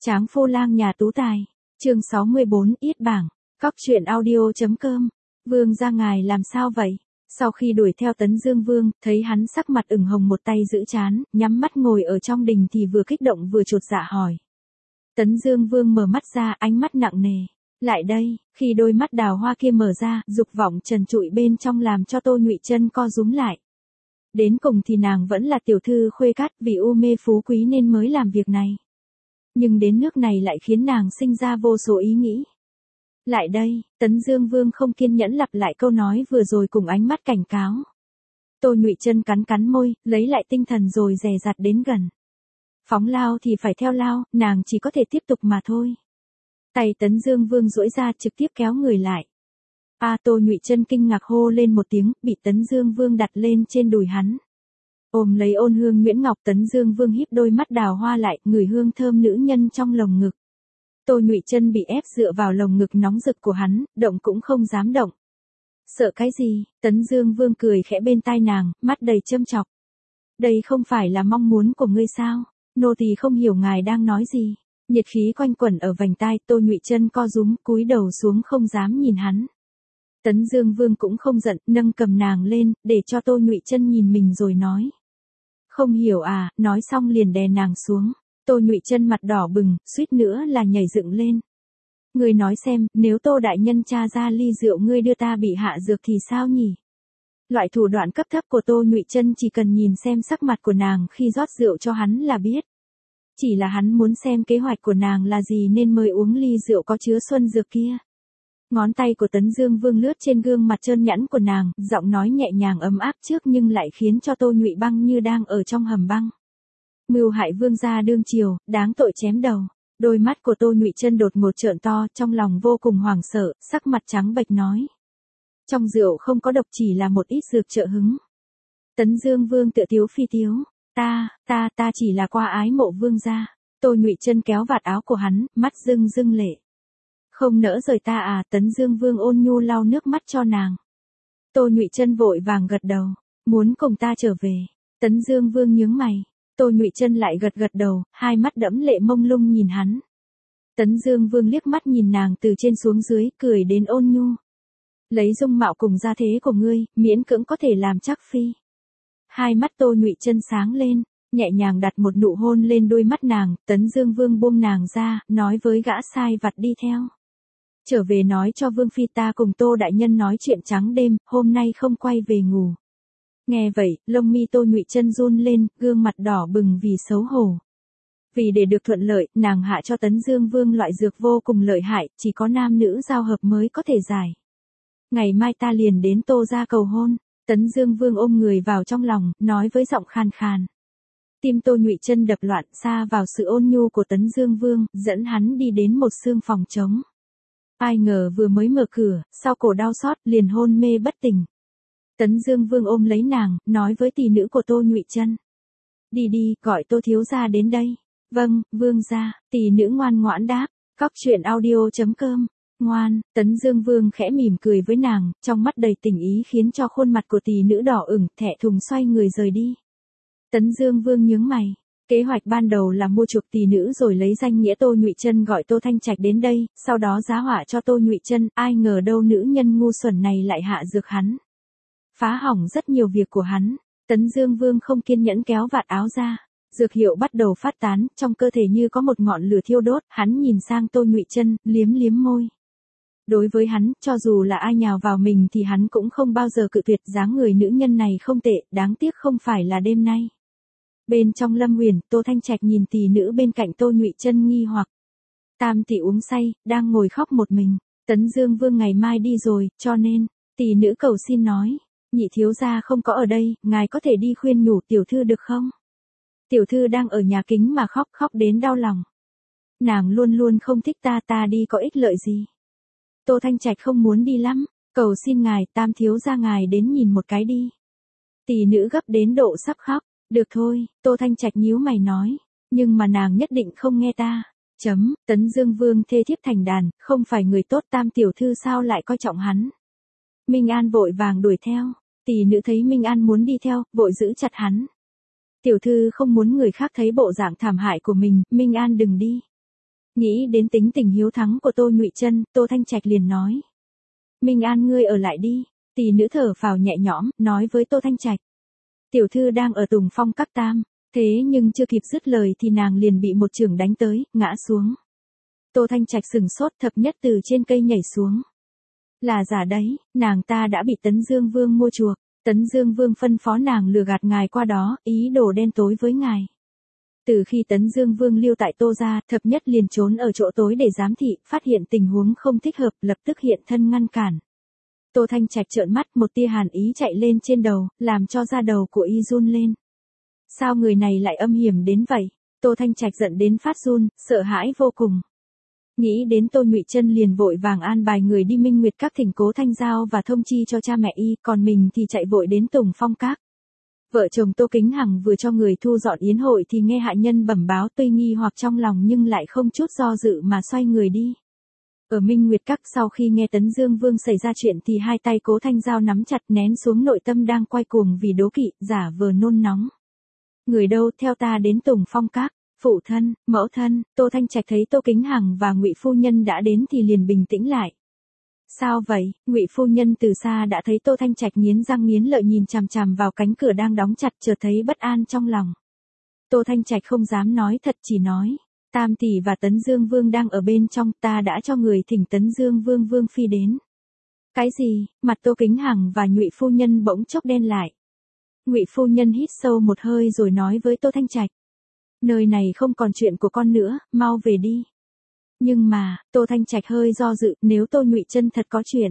Tráng Phu Lang nhà tú tài. Chương 64, yết bảng. Cóc truyện audio.com. Vương gia ngài làm sao vậy? Sau khi đuổi theo Tấn Dương Vương, thấy hắn sắc mặt ửng hồng một tay giữ trán, nhắm mắt ngồi ở trong đình thì vừa kích động vừa chột dạ hỏi. Tấn Dương Vương mở mắt ra, ánh mắt nặng nề. Lại đây, khi đôi mắt đào hoa kia mở ra, dục vọng trần trụi bên trong làm cho Tô Nhụy Chân co rúm lại. Đến cùng thì nàng vẫn là tiểu thư khuê cát, vì u mê phú quý nên mới làm việc này. Nhưng đến nước này lại khiến nàng sinh ra vô số ý nghĩ. Lại đây, Tấn Dương Vương không kiên nhẫn lặp lại câu nói vừa rồi cùng ánh mắt cảnh cáo. Tô Nhụy Chân cắn cắn môi, lấy lại tinh thần rồi dè dặt đến gần. Phóng lao thì phải theo lao, nàng chỉ có thể tiếp tục mà thôi. Tay Tấn Dương Vương duỗi ra trực tiếp kéo người lại. Tô Nhụy Chân kinh ngạc hô lên một tiếng, bị Tấn Dương Vương đặt lên trên đùi hắn. Ôm lấy ôn hương Nguyễn Ngọc, Tấn Dương Vương híp đôi mắt đào hoa lại, ngửi hương thơm nữ nhân trong lồng ngực. Tô Nhụy Chân bị ép dựa vào lồng ngực nóng rực của hắn, động cũng không dám động. Sợ cái gì? Tấn Dương Vương cười khẽ bên tai nàng, mắt đầy châm chọc. Đây không phải là mong muốn của ngươi sao? Nô tỳ không hiểu ngài đang nói gì. Nhiệt khí quanh quẩn ở vành tai, Tô Nhụy Chân co rúm, cúi đầu xuống không dám nhìn hắn. Tấn Dương Vương cũng không giận, nâng cầm nàng lên, để cho Tô Nhụy Chân nhìn mình rồi nói. Không hiểu à? Nói xong liền đè nàng xuống. Tô Nhụy Chân mặt đỏ bừng, suýt nữa là nhảy dựng lên. Ngươi nói xem, nếu Tô đại nhân tra ra ly rượu ngươi đưa ta bị hạ dược thì sao nhỉ? Loại thủ đoạn cấp thấp của Tô Nhụy Chân chỉ cần nhìn xem sắc mặt của nàng khi rót rượu cho hắn là biết. Chỉ là hắn muốn xem kế hoạch của nàng là gì nên mới uống ly rượu có chứa xuân dược kia. Ngón tay của Tấn Dương Vương lướt trên gương mặt trơn nhẵn của nàng, giọng nói nhẹ nhàng ấm áp trước nhưng lại khiến cho Tô Nhụy băng như đang ở trong hầm băng. Mưu hại vương gia đương triều, đáng tội chém đầu. Đôi mắt của Tô Nhụy Chân đột ngột trợn to, trong lòng vô cùng hoảng sợ, sắc mặt trắng bệch nói. Trong rượu không có độc, chỉ là một ít dược trợ hứng. Tấn Dương Vương tựa tiếu phi tiếu. Ta chỉ là qua ái mộ vương gia. Tô Nhụy Chân kéo vạt áo của hắn, mắt rưng rưng lệ. Không nỡ rời ta à? Tấn Dương Vương ôn nhu lau nước mắt cho nàng. Tô Nhụy Chân vội vàng gật đầu. Muốn cùng ta trở về. Tấn Dương Vương nhướng mày. Tô Nhụy Chân lại gật đầu, hai mắt đẫm lệ mông lung nhìn hắn. Tấn Dương Vương liếc mắt nhìn nàng từ trên xuống dưới, cười đến ôn nhu. Lấy dung mạo cùng gia thế của ngươi, miễn cưỡng có thể làm chắc phi. Hai mắt Tô Nhụy Chân sáng lên, nhẹ nhàng đặt một nụ hôn lên đôi mắt nàng. Tấn Dương Vương buông nàng ra, nói với gã sai vặt đi theo. Trở về nói cho Vương phi ta cùng Tô đại nhân nói chuyện trắng đêm, hôm nay không quay về ngủ. Nghe vậy, lông mi Tô Nhụy Chân run lên, gương mặt đỏ bừng vì xấu hổ. Vì để được thuận lợi, nàng hạ cho Tấn Dương Vương loại dược vô cùng lợi hại, chỉ có nam nữ giao hợp mới có thể giải. Ngày mai ta liền đến Tô gia cầu hôn. Tấn Dương Vương ôm người vào trong lòng, nói với giọng khàn khàn. Tim Tô Nhụy Chân đập loạn, xa vào sự ôn nhu của Tấn Dương Vương, dẫn hắn đi đến một xương phòng trống. Ai ngờ vừa mới mở cửa, sau cổ đau xót, liền hôn mê bất tỉnh. Tấn Dương Vương ôm lấy nàng, nói với tỷ nữ của Tô Nhụy Chân. Đi, gọi Tô thiếu gia đến đây. Vâng, vương gia. Tỷ nữ ngoan ngoãn đáp. Cóc truyện audio.com. Ngoan. Tấn Dương Vương khẽ mỉm cười với nàng, trong mắt đầy tình ý khiến cho khuôn mặt của tỷ nữ đỏ ửng, thẹn thùng xoay người rời đi. Tấn Dương Vương nhướng mày. Kế hoạch ban đầu là mua chuộc tỷ nữ rồi lấy danh nghĩa Tô Nhụy Chân gọi Tô Thanh Trạch đến đây, sau đó giá họa cho Tô Nhụy Chân, ai ngờ đâu nữ nhân ngu xuẩn này lại hạ dược hắn. Phá hỏng rất nhiều việc của hắn. Tấn Dương Vương không kiên nhẫn kéo vạt áo ra. Dược hiệu bắt đầu phát tán, trong cơ thể như có một ngọn lửa thiêu đốt, hắn nhìn sang Tô Nhụy Chân, liếm môi. Đối với hắn, cho dù là ai nhào vào mình thì hắn cũng không bao giờ cự tuyệt. Dáng người nữ nhân này không tệ, đáng tiếc không phải là đêm nay. Bên trong Lâm Huyền, Tô Thanh Trạch nhìn tỷ nữ bên cạnh Tô Nhụy Chân nghi hoặc. Tam tỷ uống say, đang ngồi khóc một mình. Tấn Dương Vương ngày mai đi rồi, cho nên, tỷ nữ cầu xin nói. Nhị thiếu gia không có ở đây, ngài có thể đi khuyên nhủ tiểu thư được không? Tiểu thư đang ở nhà kính mà khóc đến đau lòng. Nàng luôn luôn không thích ta đi có ích lợi gì. Tô Thanh Trạch không muốn đi lắm, cầu xin ngài, tam thiếu gia ngài đến nhìn một cái đi. Tỷ nữ gấp đến độ sắp khóc. Được thôi, Tô Thanh Trạch nhíu mày nói, nhưng mà nàng nhất định không nghe ta. Tấn Dương Vương thê thiếp thành đàn, không phải người tốt, tam tiểu thư sao lại coi trọng hắn. Minh An vội vàng đuổi theo. Tỷ nữ thấy Minh An muốn đi theo, vội giữ chặt hắn. Tiểu thư không muốn người khác thấy bộ dạng thảm hại của mình, Minh An đừng đi. Nghĩ đến tính tình hiếu thắng của Tô Nhụy Chân, Tô Thanh Trạch liền nói. Minh An ngươi ở lại đi. Tỷ nữ thở phào nhẹ nhõm, nói với Tô Thanh Trạch. Tiểu thư đang ở Tùng Phong các tam. Thế nhưng chưa kịp dứt lời thì nàng liền bị một chưởng đánh tới, ngã xuống. Tô Thanh Trạch sừng sốt, thập nhất từ trên cây nhảy xuống. Là giả đấy, nàng ta đã bị Tấn Dương Vương mua chuộc. Tấn Dương Vương phân phó nàng lừa gạt ngài qua đó, ý đồ đen tối với ngài. Từ khi Tấn Dương Vương lưu tại Tô gia, thập nhất liền trốn ở chỗ tối để giám thị, phát hiện tình huống không thích hợp, lập tức hiện thân ngăn cản. Tô Thanh Trạch trợn mắt, một tia hàn ý chạy lên trên đầu, làm cho da đầu của y run lên. Sao người này lại âm hiểm đến vậy? Tô Thanh Trạch giận đến phát run, sợ hãi vô cùng. Nghĩ đến Tô Nhụy Chân liền vội vàng an bài người đi Minh Nguyệt Các thỉnh Cố Thanh Giao và thông chi cho cha mẹ y, còn mình thì chạy vội đến Tùng Phong Các. Vợ chồng Tô Kính Hằng vừa cho người thu dọn yến hội thì nghe hạ nhân bẩm báo, tuy nghi hoặc trong lòng nhưng lại không chút do dự mà xoay người đi. Ở Minh Nguyệt Các sau khi nghe Tấn Dương Vương xảy ra chuyện thì hai tay Cố Thanh Giao nắm chặt, nén xuống nội tâm đang quay cuồng vì đố kỵ, giả vờ nôn nóng. Người đâu, theo ta đến Tùng Phong Các. Phụ thân, mẫu thân. Tô Thanh Trạch thấy Tô Kính Hằng và Ngụy phu nhân đã đến thì liền bình tĩnh lại. Sao vậy? Ngụy phu nhân từ xa đã thấy Tô Thanh Trạch nghiến răng nghiến lợi nhìn chằm chằm vào cánh cửa đang đóng chặt, chợt thấy bất an trong lòng. Tô Thanh Trạch không dám nói thật, chỉ nói, Tam tỷ và Tấn Dương Vương đang ở bên trong, ta đã cho người thỉnh Tấn Dương Vương Vương phi đến. Cái gì? Mặt Tô Kính Hằng và Ngụy phu nhân bỗng chốc đen lại. Ngụy phu nhân hít sâu một hơi rồi nói với Tô Thanh Trạch. Nơi này không còn chuyện của con nữa, mau về đi. Nhưng mà, Tô Thanh Trạch hơi do dự, nếu Tô Nhụy Chân thật có chuyện.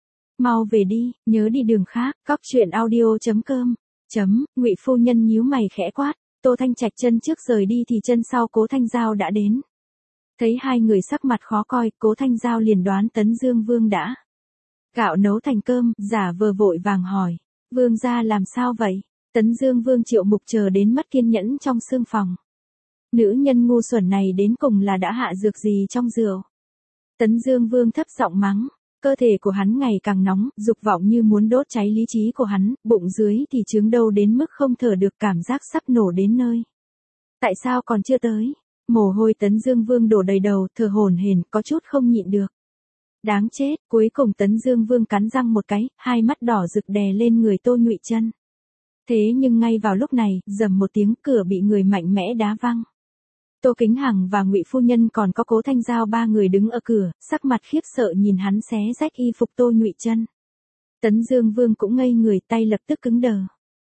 Mau về đi, nhớ đi đường khác, coctruyện.audio.com. Ngụy phu nhân nhíu mày khẽ quát, Tô Thanh Trạch chân trước rời đi thì chân sau Cố Thanh Giao đã đến. Thấy hai người sắc mặt khó coi, Cố Thanh Giao liền đoán Tấn Dương Vương đã gạo nấu thành cơm, giả vờ vội vàng hỏi, Vương gia làm sao vậy? Tấn Dương Vương Triệu Mục chờ đến mất kiên nhẫn trong sương phòng. Nữ nhân ngu xuẩn này đến cùng là đã hạ dược gì trong rượu? Tấn Dương Vương thấp giọng mắng, cơ thể của hắn ngày càng nóng, dục vọng như muốn đốt cháy lý trí của hắn, bụng dưới thì chướng đâu đến mức không thở được, cảm giác sắp nổ đến nơi. Tại sao còn chưa tới? Mồ hôi Tấn Dương Vương đổ đầy đầu, thở hổn hển, có chút không nhịn được. Đáng chết, cuối cùng Tấn Dương Vương cắn răng một cái, hai mắt đỏ rực đè lên người Tô Nhụy Chân. Thế nhưng ngay vào lúc này, rầm một tiếng, cửa bị người mạnh mẽ đá văng. Tô Kính Hằng và Ngụy phu nhân còn có Cố Thanh Giao ba người đứng ở cửa, sắc mặt khiếp sợ nhìn hắn xé rách y phục Tô Nhụy Chân. Tấn Dương Vương cũng ngây người, tay lập tức cứng đờ.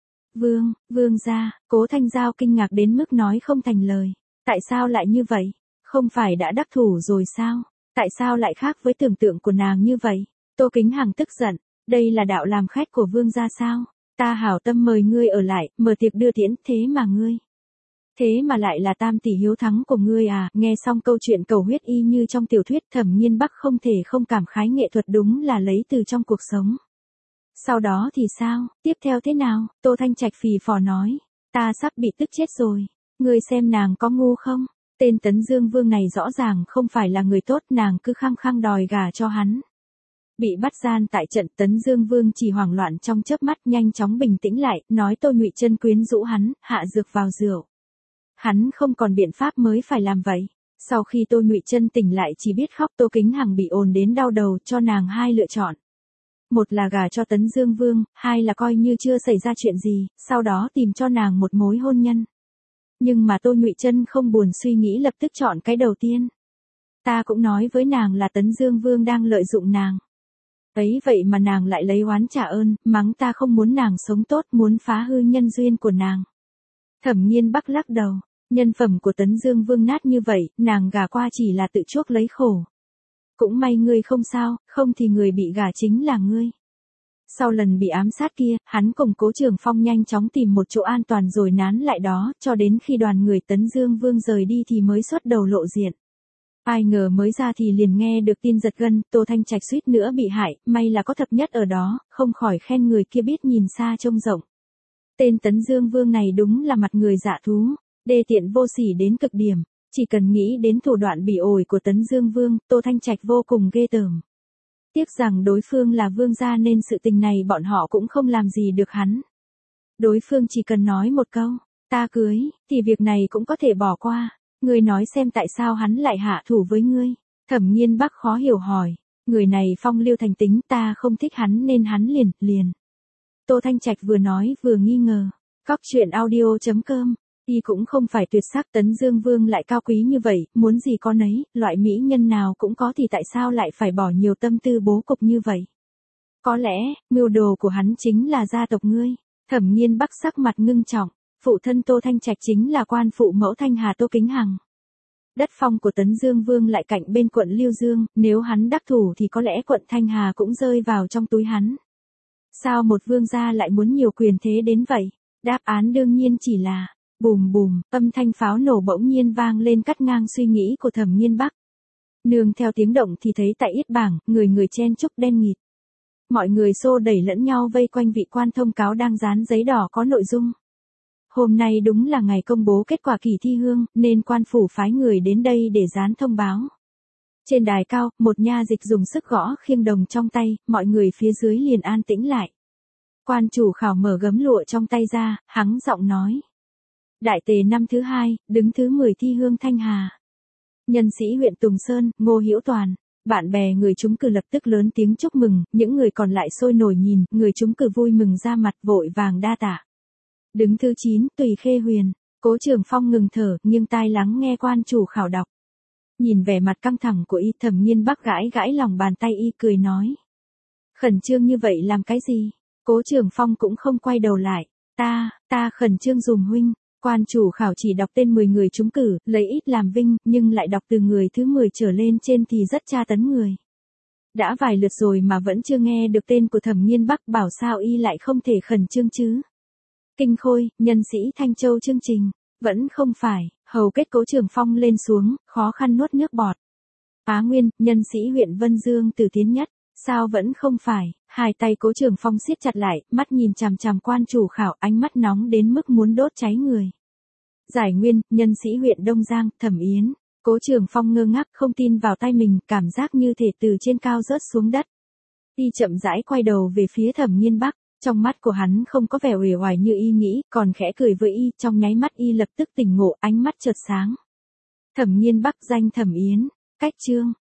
Vương gia. Cố Thanh Giao kinh ngạc đến mức nói không thành lời. Tại sao lại như vậy? Không phải đã đắc thủ rồi sao? Tại sao lại khác với tưởng tượng của nàng như vậy? Tô Kính Hằng tức giận, đây là đạo làm khách của vương gia sao? Ta hảo tâm mời ngươi ở lại, mở tiệc đưa tiễn, thế mà lại là Tam tỷ hiếu thắng của ngươi à? Nghe xong câu chuyện cầu huyết y như trong tiểu thuyết, Thẩm Nghiên Bắc không thể không cảm khái nghệ thuật đúng là lấy từ trong cuộc sống. Sau đó thì sao? Tiếp theo thế nào? Tô Thanh Trạch phì phò nói, ta sắp bị tức chết rồi. Ngươi xem nàng có ngu không? Tên Tấn Dương Vương này rõ ràng không phải là người tốt, nàng cứ khăng khăng đòi gả cho hắn. Bị bắt gian tại trận, Tấn Dương Vương chỉ hoảng loạn trong chớp mắt, nhanh chóng bình tĩnh lại, nói Tô Nhụy Chân quyến rũ hắn, hạ dược vào rượu. Hắn không còn biện pháp mới phải làm vậy. Sau khi Tô Nhụy Chân tỉnh lại chỉ biết khóc, Tô Kính Hằng bị ồn đến đau đầu, cho nàng hai lựa chọn. Một là gả cho Tấn Dương Vương, hai là coi như chưa xảy ra chuyện gì, sau đó tìm cho nàng một mối hôn nhân. Nhưng mà Tô Nhụy Chân không buồn suy nghĩ, lập tức chọn cái đầu tiên. Ta cũng nói với nàng là Tấn Dương Vương đang lợi dụng nàng. Ấy vậy mà nàng lại lấy oán trả ơn, mắng ta không muốn nàng sống tốt, muốn phá hư nhân duyên của nàng. Thẩm Nghiên Bắc lắc đầu, nhân phẩm của Tấn Dương Vương nát như vậy, nàng gả qua chỉ là tự chuốc lấy khổ. Cũng may ngươi không sao, không thì người bị gả chính là ngươi. Sau lần bị ám sát kia, hắn cùng Cố Trường Phong nhanh chóng tìm một chỗ an toàn rồi nán lại đó, cho đến khi đoàn người Tấn Dương Vương rời đi thì mới xuất đầu lộ diện. Ai ngờ mới ra thì liền nghe được tin giật gân, Tô Thanh Trạch suýt nữa bị hại, may là có thập nhất ở đó, không khỏi khen người kia biết nhìn xa trông rộng. Tên Tấn Dương Vương này đúng là mặt người dạ thú, đê tiện vô sỉ đến cực điểm, chỉ cần nghĩ đến thủ đoạn bỉ ổi của Tấn Dương Vương, Tô Thanh Trạch vô cùng ghê tởm. Tiếc rằng đối phương là vương gia nên sự tình này bọn họ cũng không làm gì được hắn. Đối phương chỉ cần nói một câu, ta cưới, thì việc này cũng có thể bỏ qua. Ngươi nói xem tại sao hắn lại hạ thủ với ngươi? Thẩm Nghiên Bắc khó hiểu hỏi. Người này phong lưu thành tính, ta không thích hắn nên hắn liền. Tô Thanh Trạch vừa nói vừa nghi ngờ. Cóc truyện audio.com. Y cũng không phải tuyệt sắc, Tấn Dương Vương lại cao quý như vậy, muốn gì có nấy, loại mỹ nhân nào cũng có thì tại sao lại phải bỏ nhiều tâm tư bố cục như vậy? Có lẽ, mưu đồ của hắn chính là gia tộc ngươi. Thẩm Nghiên Bắc sắc mặt ngưng trọng, phụ thân Tô Thanh Trạch chính là quan phụ mẫu Thanh Hà Tô Kính Hằng. Đất phong của Tấn Dương Vương lại cạnh bên quận Liêu Dương, nếu hắn đắc thủ thì có lẽ quận Thanh Hà cũng rơi vào trong túi hắn. Sao một vương gia lại muốn nhiều quyền thế đến vậy? Đáp án đương nhiên chỉ là bùm bùm, âm thanh pháo nổ bỗng nhiên vang lên cắt ngang suy nghĩ của Thẩm Nghiên Bắc. Nương theo tiếng động thì thấy tại yết bảng, người chen chúc đen nghịt. Mọi người xô đẩy lẫn nhau vây quanh vị quan thông cáo đang dán giấy đỏ có nội dung. Hôm nay đúng là ngày công bố kết quả kỳ thi hương, nên quan phủ phái người đến đây để dán thông báo. Trên đài cao, một nha dịch dùng sức gõ khiêng đồng trong tay, mọi người phía dưới liền an tĩnh lại. Quan chủ khảo mở gấm lụa trong tay ra, hắng giọng nói. Đại tề năm thứ 2, đứng thứ 10 thi hương Thanh Hà. Nhân sĩ huyện Tùng Sơn, Ngô Hữu Toàn. Bạn bè người trúng cử lập tức lớn tiếng chúc mừng, những người còn lại sôi nổi nhìn, người trúng cử vui mừng ra mặt vội vàng đa tạ. Đứng thứ 9, Tùy Khê Huyền. Cố Trường Phong ngừng thở, nghiêng tai lắng nghe quan chủ khảo đọc. Nhìn vẻ mặt căng thẳng của y, Thẩm Nghiên Bắc gãi lòng bàn tay y cười nói. Khẩn trương như vậy làm cái gì? Cố Trường Phong cũng không quay đầu lại. Ta khẩn trương dùm huynh. Quan chủ khảo chỉ đọc tên 10 người trúng cử, lấy ít làm vinh, nhưng lại đọc từ người thứ 10 trở lên trên thì rất tra tấn người. Đã vài lượt rồi mà vẫn chưa nghe được tên của Thẩm Nghiên Bắc, bảo sao y lại không thể khẩn trương chứ? Kinh Khôi, nhân sĩ Thanh Châu chương trình. Vẫn không phải, hầu kết Cố Trường Phong lên xuống, khó khăn nuốt nước bọt. Á Nguyên, nhân sĩ huyện Vân Dương Từ Tiến Nhất. Sao vẫn không phải? Hai tay Cố Trường Phong siết chặt lại, mắt nhìn chằm chằm quan chủ khảo, ánh mắt nóng đến mức muốn đốt cháy người. Giải Nguyên, nhân sĩ huyện Đông Giang, Thẩm Yến. Cố Trường Phong ngơ ngác, không tin vào tay mình, cảm giác như thể từ trên cao rớt xuống đất. Y chậm rãi quay đầu về phía Thẩm Nghiên Bắc, trong mắt của hắn không có vẻ uể oải như y nghĩ, còn khẽ cười với y, trong nháy mắt y lập tức tỉnh ngộ, ánh mắt chợt sáng. Thẩm Nghiên Bắc danh Thẩm Yến, cách chương